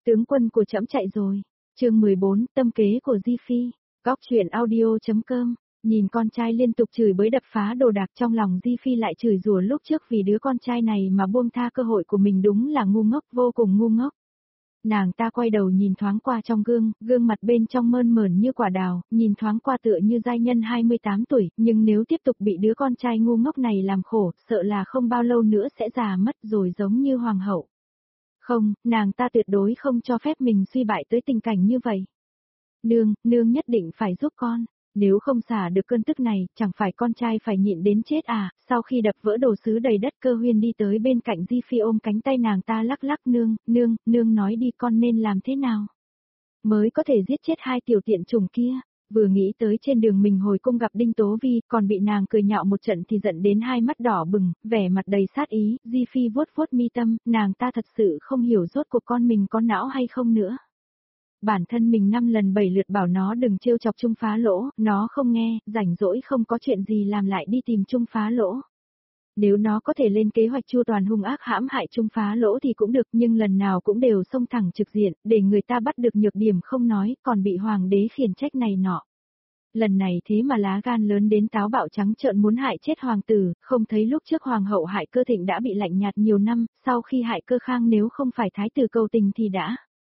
Tướng quân của trẫm chạy rồi. Chương 14, tâm kế của Di Phi. Góc truyện audio.com. Nhìn con trai liên tục chửi bới đập phá đồ đạc, trong lòng Di Phi lại chửi rủa lúc trước vì đứa con trai này mà buông tha cơ hội của mình, đúng là ngu ngốc, vô cùng ngu ngốc. Nàng ta quay đầu nhìn thoáng qua trong gương, gương mặt bên trong mơn mởn như quả đào, nhìn thoáng qua tựa như giai nhân 28 tuổi, nhưng nếu tiếp tục bị đứa con trai ngu ngốc này làm khổ, sợ là không bao lâu nữa sẽ già mất rồi giống như hoàng hậu. Không, nàng ta tuyệt đối không cho phép mình suy bại tới tình cảnh như vậy. Nương nhất định phải giúp con. Nếu không xả được cơn tức này, chẳng phải con trai phải nhịn đến chết à? Sau khi đập vỡ đồ sứ đầy đất, Cơ Huyên đi tới bên cạnh Di Phi ôm cánh tay nàng ta lắc lắc. Nương nói đi, con nên làm thế nào mới có thể giết chết hai tiểu tiện chủng kia. Vừa nghĩ tới trên đường mình hồi cung gặp Đinh Tố Vi, còn bị nàng cười nhạo một trận thì giận đến hai mắt đỏ bừng, vẻ mặt đầy sát ý. Di Phi vuốt vuốt mi tâm, nàng ta thật sự không hiểu rốt cuộc con mình có não hay không nữa. Bản thân mình 5 lần 7 lượt bảo nó đừng trêu chọc Trung Phá Lỗ, nó không nghe, rảnh rỗi không có chuyện gì làm lại đi tìm Trung Phá Lỗ. Nếu nó có thể lên kế hoạch chu toàn hung ác hãm hại Trung Phá Lỗ thì cũng được, nhưng lần nào cũng đều xông thẳng trực diện, để người ta bắt được nhược điểm không nói, còn bị hoàng đế khiển trách này nọ. Lần này thế mà lá gan lớn đến táo bạo trắng trợn muốn hại chết hoàng tử, không thấy lúc trước hoàng hậu hại Cơ Thịnh đã bị lạnh nhạt nhiều năm, sau khi hại Cơ Khang nếu không phải thái tử cầu tình thì đã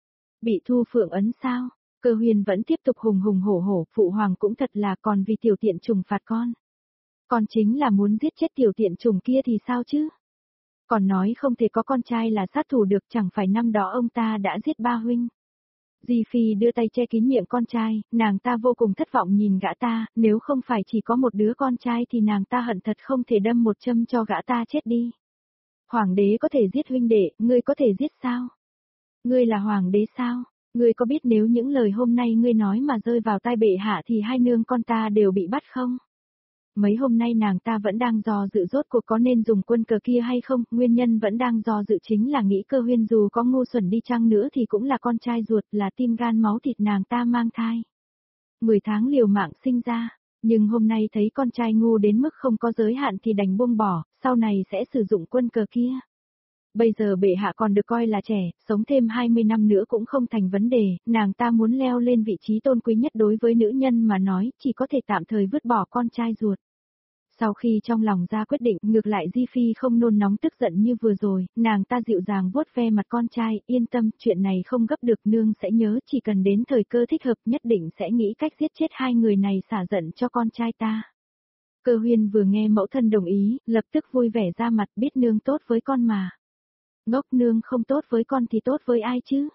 bị thu phượng ấn sao? Cơ Huyền vẫn tiếp tục hùng hùng hổ hổ, phụ hoàng cũng thật là còn vì tiểu tiện trùng phạt con. Con chính là muốn giết chết tiểu tiện trùng kia thì sao chứ? Còn nói không thể có con trai là sát thủ được, chẳng phải năm đó ông ta đã giết ba huynh. Di Phi đưa tay che kín miệng con trai, nàng ta vô cùng thất vọng nhìn gã ta, nếu không phải chỉ có một đứa con trai thì nàng ta hận thật không thể đâm một châm cho gã ta chết đi. Hoàng đế có thể giết huynh đệ, ngươi có thể giết sao? Ngươi là hoàng đế sao? Ngươi có biết nếu những lời hôm nay ngươi nói mà rơi vào tai bệ hạ thì hai nương con ta đều bị bắt không? Mấy hôm nay nàng ta vẫn đang dò dự rốt cuộc có nên dùng quân cờ kia hay không, nguyên nhân vẫn đang dò dự chính là nghĩ Cơ Huyên dù có ngu xuẩn đi chăng nữa thì cũng là con trai ruột, là tim gan máu thịt nàng ta mang thai. 10 tháng liều mạng sinh ra, nhưng hôm nay thấy con trai ngu đến mức không có giới hạn thì đành buông bỏ, sau này sẽ sử dụng quân cờ kia. Bây giờ bệ hạ còn được coi là trẻ, sống thêm 20 năm nữa cũng không thành vấn đề, nàng ta muốn leo lên vị trí tôn quý nhất đối với nữ nhân mà nói, chỉ có thể tạm thời vứt bỏ con trai ruột. Sau khi trong lòng ra quyết định, ngược lại Di Phi không nôn nóng tức giận như vừa rồi, nàng ta dịu dàng vuốt ve mặt con trai, yên tâm, chuyện này không gấp được, nương sẽ nhớ, chỉ cần đến thời cơ thích hợp nhất định sẽ nghĩ cách giết chết hai người này xả giận cho con trai ta. Cơ Huyên vừa nghe mẫu thân đồng ý, lập tức vui vẻ ra mặt, biết nương tốt với con mà. Ngốc, nương không tốt với con thì tốt với ai chứ?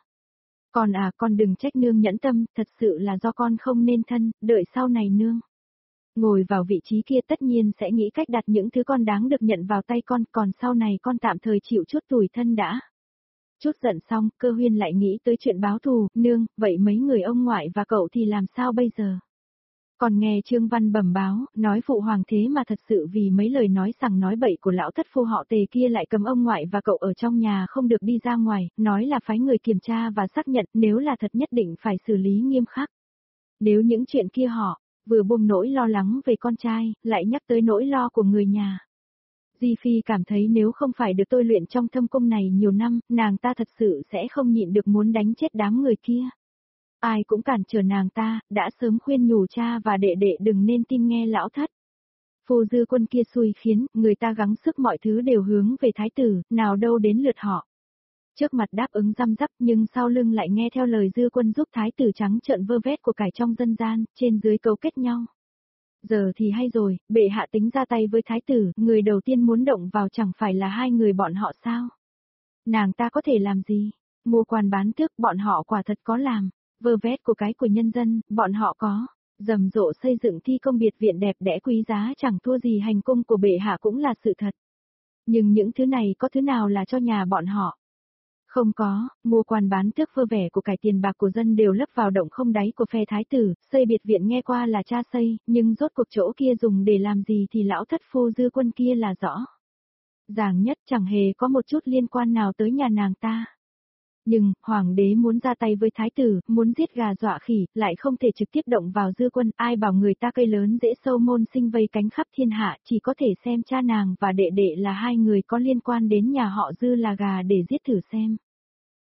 Con đừng trách nương nhẫn tâm, thật sự là do con không nên thân, đợi sau này nương ngồi vào vị trí kia tất nhiên sẽ nghĩ cách đặt những thứ con đáng được nhận vào tay con, còn sau này con tạm thời chịu chút tủi thân đã. Chút giận xong, Cơ Huyên lại nghĩ tới chuyện báo thù, nương, vậy mấy người ông ngoại và cậu thì làm sao bây giờ? Còn nghe Trương Văn bẩm báo, nói phụ hoàng thế mà thật sự vì mấy lời nói sằng nói bậy của lão thất phu họ Tề kia lại cấm ông ngoại và cậu ở trong nhà không được đi ra ngoài, nói là phái người kiểm tra và xác nhận, nếu là thật nhất định phải xử lý nghiêm khắc. Nếu những chuyện kia họ vừa buông nỗi lo lắng về con trai, lại nhắc tới nỗi lo của người nhà. Di Phi cảm thấy nếu không phải được tôi luyện trong thâm cung này nhiều năm, nàng ta thật sự sẽ không nhịn được muốn đánh chết đám người kia. Ai cũng cản trở nàng ta, đã sớm khuyên nhủ cha và đệ đệ đừng nên tin nghe lão thất phu Dư Quân kia xui khiến, người ta gắng sức mọi thứ đều hướng về thái tử, nào đâu đến lượt họ. Trước mặt đáp ứng răm rắp nhưng sau lưng lại nghe theo lời Dư Quân giúp thái tử trắng trợn vơ vét của cải trong dân gian, trên dưới cấu kết nhau. Giờ thì hay rồi, bệ hạ tính ra tay với thái tử, người đầu tiên muốn động vào chẳng phải là hai người bọn họ sao? Nàng ta có thể làm gì? Mua quan bán tước, bọn họ quả thật có làm. Vơ vét của cái của nhân dân, bọn họ có. Rầm rộ xây dựng thi công biệt viện đẹp đẽ quý giá chẳng thua gì hành cung của bệ hạ cũng là sự thật. Nhưng những thứ này có thứ nào là cho nhà bọn họ? Không có, mua quan bán tước vơ vẻ của cải tiền bạc của dân đều lấp vào động không đáy của phe thái tử, xây biệt viện nghe qua là cha xây, nhưng rốt cuộc chỗ kia dùng để làm gì thì lão thất phu Dư Quân kia là rõ. Ràng nhất chẳng hề có một chút liên quan nào tới nhà nàng ta. Nhưng, hoàng đế muốn ra tay với thái tử, muốn giết gà dọa khỉ, lại không thể trực tiếp động vào Dư Quân, ai bảo người ta cây lớn dễ sâu môn sinh vây cánh khắp thiên hạ, chỉ có thể xem cha nàng và đệ đệ là hai người có liên quan đến nhà họ Dư là gà để giết thử xem.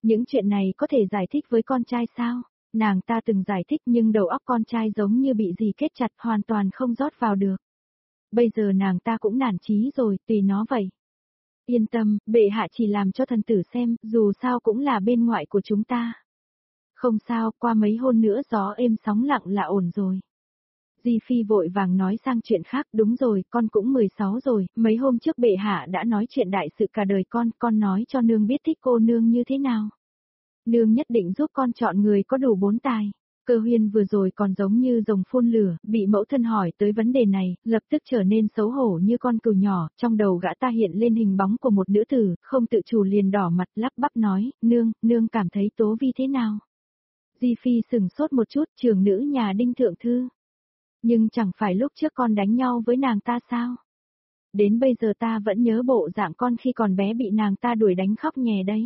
Những chuyện này có thể giải thích với con trai sao? Nàng ta từng giải thích nhưng đầu óc con trai giống như bị gì kết chặt hoàn toàn không rót vào được. Bây giờ nàng ta cũng nản chí rồi, tùy nó vậy. Yên tâm, bệ hạ chỉ làm cho thần tử xem, dù sao cũng là bên ngoại của chúng ta. Không sao, qua mấy hôn nữa gió êm sóng lặng là ổn rồi. Di Phi vội vàng nói sang chuyện khác, đúng rồi, con cũng 16 rồi, mấy hôm trước bệ hạ đã nói chuyện đại sự cả đời con nói cho nương biết thích cô nương như thế nào. Nương nhất định giúp con chọn người có đủ 4 tài. Cơ Huyên vừa rồi còn giống như rồng phun lửa, bị mẫu thân hỏi tới vấn đề này, lập tức trở nên xấu hổ như con cừu nhỏ, trong đầu gã ta hiện lên hình bóng của một nữ tử, không tự chủ liền đỏ mặt lắp bắp nói, nương cảm thấy Tố Vi thế nào? Di Phi sừng sốt một chút, trưởng nữ nhà Đinh Thượng Thư. Nhưng chẳng phải lúc trước con đánh nhau với nàng ta sao? Đến bây giờ ta vẫn nhớ bộ dạng con khi còn bé bị nàng ta đuổi đánh khóc nhè đấy.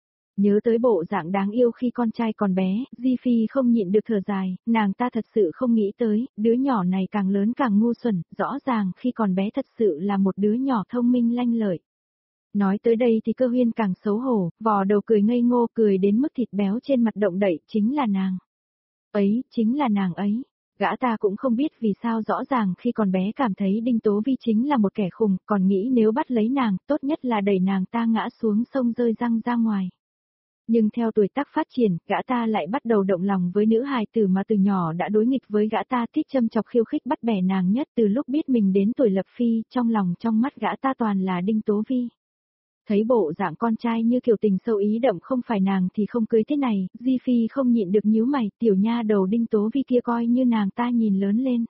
Nhớ tới bộ dạng đáng yêu khi con trai còn bé, Di Phi không nhịn được thở dài, nàng ta thật sự không nghĩ tới, đứa nhỏ này càng lớn càng ngu xuẩn, rõ ràng khi còn bé thật sự là một đứa nhỏ thông minh lanh lợi. Nói tới đây thì Cơ Huyên càng xấu hổ, vò đầu cười ngây ngô cười đến mức thịt béo trên mặt động đậy, chính là nàng. Ấy, chính là nàng ấy. Gã ta cũng không biết vì sao rõ ràng khi còn bé cảm thấy Đinh Tố Vi chính là một kẻ khùng, còn nghĩ nếu bắt lấy nàng, tốt nhất là đẩy nàng ta ngã xuống sông rơi răng ra ngoài. Nhưng theo tuổi tác phát triển, gã ta lại bắt đầu động lòng với nữ hài tử mà từ nhỏ đã đối nghịch với gã ta thích châm chọc khiêu khích bắt bẻ nàng nhất từ lúc biết mình đến tuổi lập phi, trong lòng trong mắt gã ta toàn là Đinh Tố Vi. Thấy bộ dạng con trai như kiểu tình sâu ý đậm không phải nàng thì không cưới thế này, Di Phi không nhịn được nhíu mày, tiểu nha đầu Đinh Tố Vi kia coi như nàng ta nhìn lớn lên.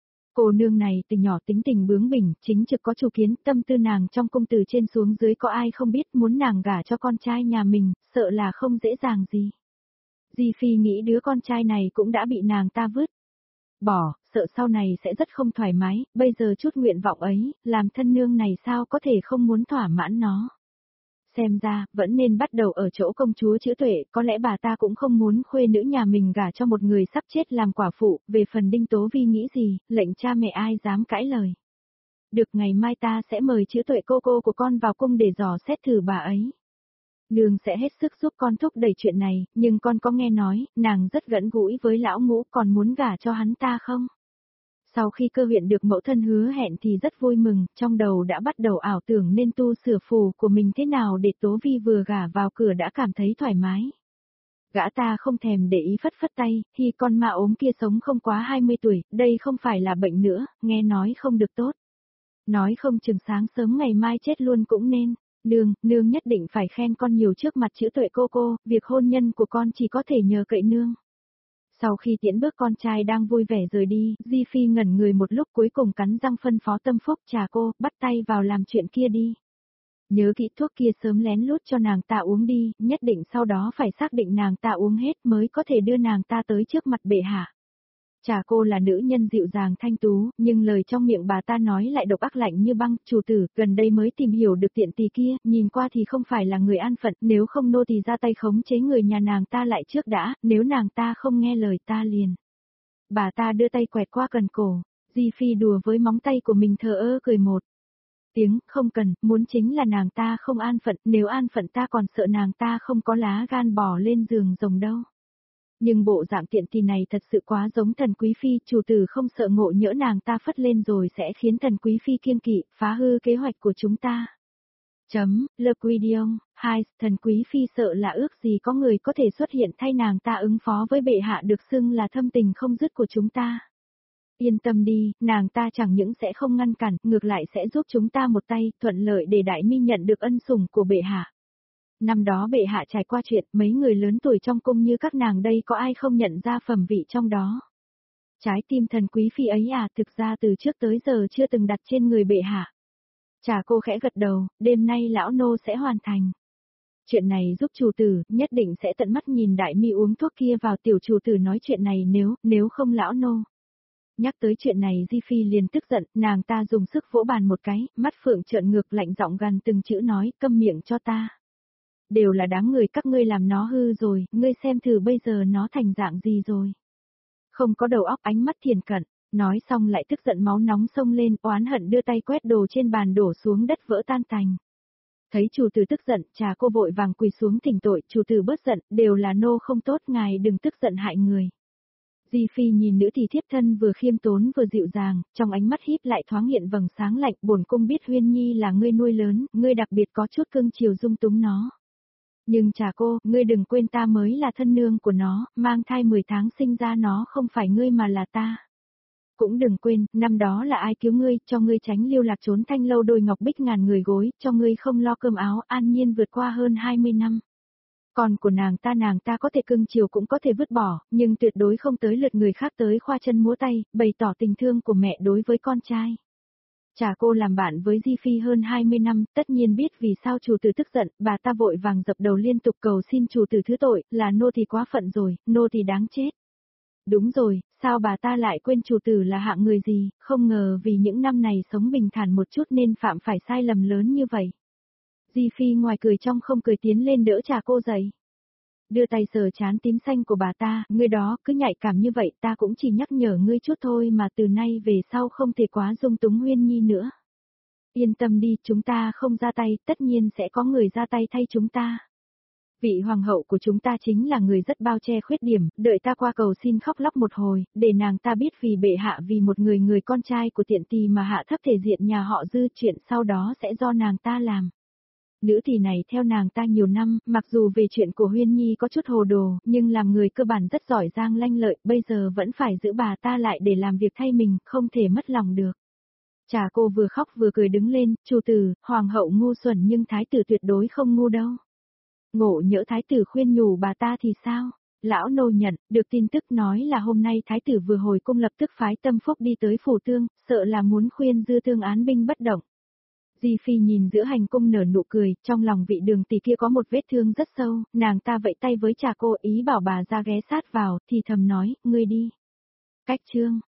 Cô nương này từ nhỏ tính tình bướng bỉnh, chính trực có chủ kiến, tâm tư nàng trong cung từ trên xuống dưới có ai không biết muốn nàng gả cho con trai nhà mình, sợ là không dễ dàng gì. Di Phi nghĩ đứa con trai này cũng đã bị nàng ta vứt. Bỏ, sợ sau này sẽ rất không thoải mái, bây giờ chút nguyện vọng ấy, làm thân nương này sao có thể không muốn thỏa mãn nó. Xem ra, vẫn nên bắt đầu ở chỗ công chúa chữ tuệ, có lẽ bà ta cũng không muốn khuê nữ nhà mình gả cho một người sắp chết làm quả phụ, về phần Đinh Tố Vi nghĩ gì, lệnh cha mẹ ai dám cãi lời. Được ngày mai ta sẽ mời chữ tuệ cô của con vào cung để dò xét thử bà ấy. Nương sẽ hết sức giúp con thúc đẩy chuyện này, nhưng con có nghe nói, nàng rất gần gũi với lão Ngũ còn muốn gả cho hắn ta không? Sau khi Cơ Huyện được mẫu thân hứa hẹn thì rất vui mừng, trong đầu đã bắt đầu ảo tưởng nên tu sửa phù của mình thế nào để Tố Vi vừa gả vào cửa đã cảm thấy thoải mái. Gã ta không thèm để ý phất phất tay, khi con ma ốm kia sống không quá 20 tuổi, đây không phải là bệnh nữa, nghe nói không được tốt. Nói không chừng sáng sớm ngày mai chết luôn cũng nên. Nương nhất định phải khen con nhiều trước mặt chữ tuệ cô, việc hôn nhân của con chỉ có thể nhờ cậy nương. Sau khi tiễn bước con trai đang vui vẻ rời đi, Di Phi ngẩn người một lúc cuối cùng cắn răng phân phó Tâm Phúc trà cô, bắt tay vào làm chuyện kia đi. Nhớ kỹ thuốc kia sớm lén lút cho nàng ta uống đi, nhất định sau đó phải xác định nàng ta uống hết mới có thể đưa nàng ta tới trước mặt bệ hạ. Trà cô là nữ nhân dịu dàng thanh tú, nhưng lời trong miệng bà ta nói lại độc ác lạnh như băng, chủ tử, gần đây mới tìm hiểu được tiện tỳ kia, nhìn qua thì không phải là người an phận, nếu không nô thì ra tay khống chế người nhà nàng ta lại trước đã, nếu nàng ta không nghe lời ta liền. Bà ta đưa tay quẹt qua cần cổ, Di Phi đùa với móng tay của mình thờ ơ cười một tiếng, không cần, muốn chính là nàng ta không an phận, nếu an phận ta còn sợ nàng ta không có lá gan bỏ lên giường rồng đâu. Nhưng bộ dạng tiện tỳ này thật sự quá giống Thần Quý Phi, chủ tử không sợ ngộ nhỡ nàng ta phất lên rồi sẽ khiến Thần Quý Phi kiêng kỵ, phá hư kế hoạch của chúng ta. Le Quidion, 2, Thần Quý Phi sợ là ước gì có người có thể xuất hiện thay nàng ta ứng phó với bệ hạ được xưng là thâm tình không dứt của chúng ta. Yên tâm đi, nàng ta chẳng những sẽ không ngăn cản, ngược lại sẽ giúp chúng ta một tay, thuận lợi để Đại Mi nhận được ân sủng của bệ hạ. Năm đó bệ hạ trải qua chuyện, mấy người lớn tuổi trong cung như các nàng đây có ai không nhận ra phẩm vị trong đó. Trái tim Thần Quý Phi ấy thực ra từ trước tới giờ chưa từng đặt trên người bệ hạ. Trà cô khẽ gật đầu, đêm nay lão nô sẽ hoàn thành. Chuyện này giúp chủ tử, nhất định sẽ tận mắt nhìn Đại Mi uống thuốc kia vào, tiểu chủ tử nói chuyện này nếu không lão nô. Nhắc tới chuyện này Di Phi liền tức giận, nàng ta dùng sức vỗ bàn một cái, mắt phượng trợn ngược lạnh giọng gằn từng chữ nói, câm miệng cho ta. Đều là đám người các ngươi làm nó hư rồi, ngươi xem thử bây giờ nó thành dạng gì rồi. Không có đầu óc, ánh mắt thiền cận, nói xong lại tức giận máu nóng xông lên, oán hận đưa tay quét đồ trên bàn đổ xuống đất vỡ tan tành. Thấy chủ tử tức giận, trà cô vội vàng quỳ xuống thỉnh tội, chủ tử bớt giận, đều là nô không tốt, ngài đừng tức giận hại người. Di Phi nhìn nữ thì thiếp thân vừa khiêm tốn vừa dịu dàng, trong ánh mắt híp lại thoáng hiện vầng sáng lạnh, bổn cung biết Huyên Nhi là ngươi nuôi lớn, ngươi đặc biệt có chút cưng chiều dung túng nó. Nhưng trà cô, ngươi đừng quên ta mới là thân nương của nó, mang thai 10 tháng sinh ra nó không phải ngươi mà là ta. Cũng đừng quên, năm đó là ai cứu ngươi, cho ngươi tránh lưu lạc trốn thanh lâu đôi ngọc bích ngàn người gối, cho ngươi không lo cơm áo, an nhiên vượt qua hơn 20 năm. Con của nàng ta có thể cưng chiều cũng có thể vứt bỏ, nhưng tuyệt đối không tới lượt người khác tới khoa chân múa tay, bày tỏ tình thương của mẹ đối với con trai. Trà cô làm bạn với Di Phi hơn 20 năm, tất nhiên biết vì sao chủ tử tức giận, bà ta vội vàng dập đầu liên tục cầu xin chủ tử thứ tội, là nô thì quá phận rồi, nô thì đáng chết. Đúng rồi, sao bà ta lại quên chủ tử là hạng người gì, không ngờ vì những năm này sống bình thản một chút nên phạm phải sai lầm lớn như vậy. Di Phi ngoài cười trong không cười tiến lên đỡ trà cô dậy. Đưa tay sờ trán tím xanh của bà ta, ngươi đó cứ nhạy cảm như vậy ta cũng chỉ nhắc nhở ngươi chút thôi mà từ nay về sau không thể quá dung túng Huyên Nhi nữa. Yên tâm đi, chúng ta không ra tay, tất nhiên sẽ có người ra tay thay chúng ta. Vị hoàng hậu của chúng ta chính là người rất bao che khuyết điểm, đợi ta qua cầu xin khóc lóc một hồi, để nàng ta biết vì bệ hạ vì một người con trai của tiện tỳ mà hạ thấp thể diện nhà họ Dư, chuyện sau đó sẽ do nàng ta làm. Nữ tỳ này theo nàng ta nhiều năm, mặc dù về chuyện của Huyên Nhi có chút hồ đồ, nhưng làm người cơ bản rất giỏi giang lanh lợi, bây giờ vẫn phải giữ bà ta lại để làm việc thay mình, không thể mất lòng được. Trà cô vừa khóc vừa cười đứng lên, chủ tử, hoàng hậu ngu xuẩn nhưng thái tử tuyệt đối không ngu đâu. Ngộ nhỡ thái tử khuyên nhủ bà ta thì sao? Lão nô nhận, được tin tức nói là hôm nay thái tử vừa hồi cung lập tức phái Tâm Phúc đi tới phủ tương, sợ là muốn khuyên Dư Tương án binh bất động. Di Phi nhìn giữa hành cung nở nụ cười, trong lòng vị đường tỷ kia có một vết thương rất sâu, nàng ta vẫy tay với trà cô ý bảo bà ra ghé sát vào, thì thầm nói, ngươi đi. Cách chương.